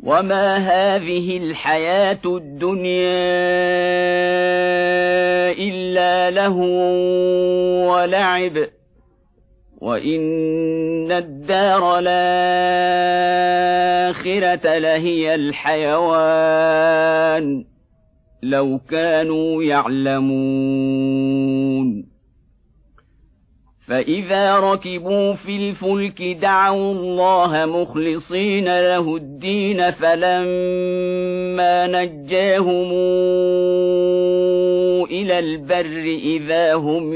وما هذه الحياة الدنيا إلا لهو ولعب وإن الدار الآخرة لهي الحيوان لو كانوا يعلمون فإذا ركبوا في الفلك دعوا الله مخلصين له الدين فلما نجاهم إلى البر إذا هم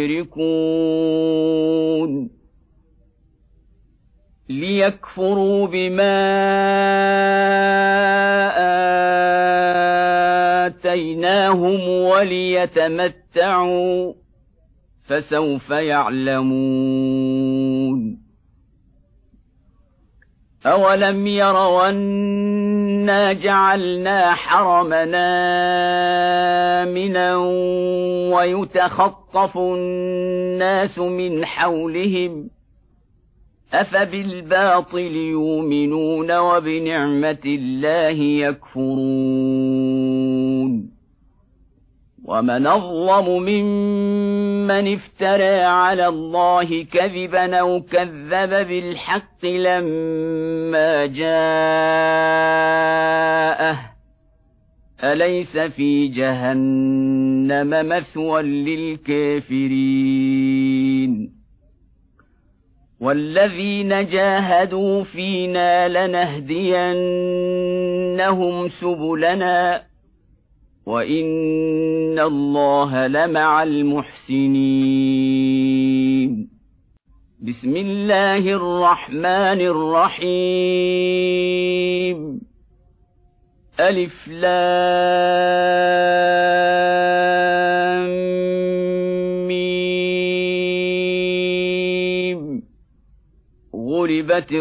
يشركون ليكفروا بما آتيناهم وليتمتعوا فسوف يعلمون أولم يروا أنا جعلنا حرمنا آمنا ويتخطف الناس من حولهم أفبالباطل يؤمنون وبنعمة الله يكفرون ومن أظلم ممن افترى على الله كذبا أو كذب بالحق لما جاءه أليس في جهنم مثوى للكافرين والذين جاهدوا فينا لنهدينهم سبلنا وإن الله لمع المحسنين بسم الله الرحمن الرحيم ألف لام ميم غلبت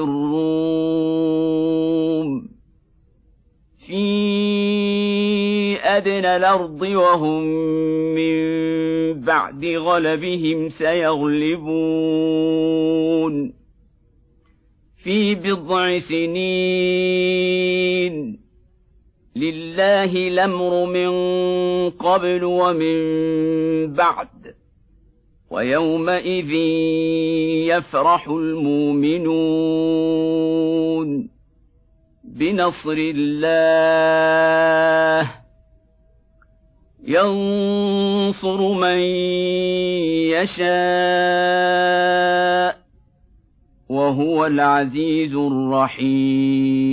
الروم في أدنى الأرض وهم من بعد غلبهم سيغلبون في بضع سنين لله الأمر من قبل ومن بعد ويومئذ يفرح المؤمنون بنصر الله ينصر من يشاء وهو العزيز الرحيم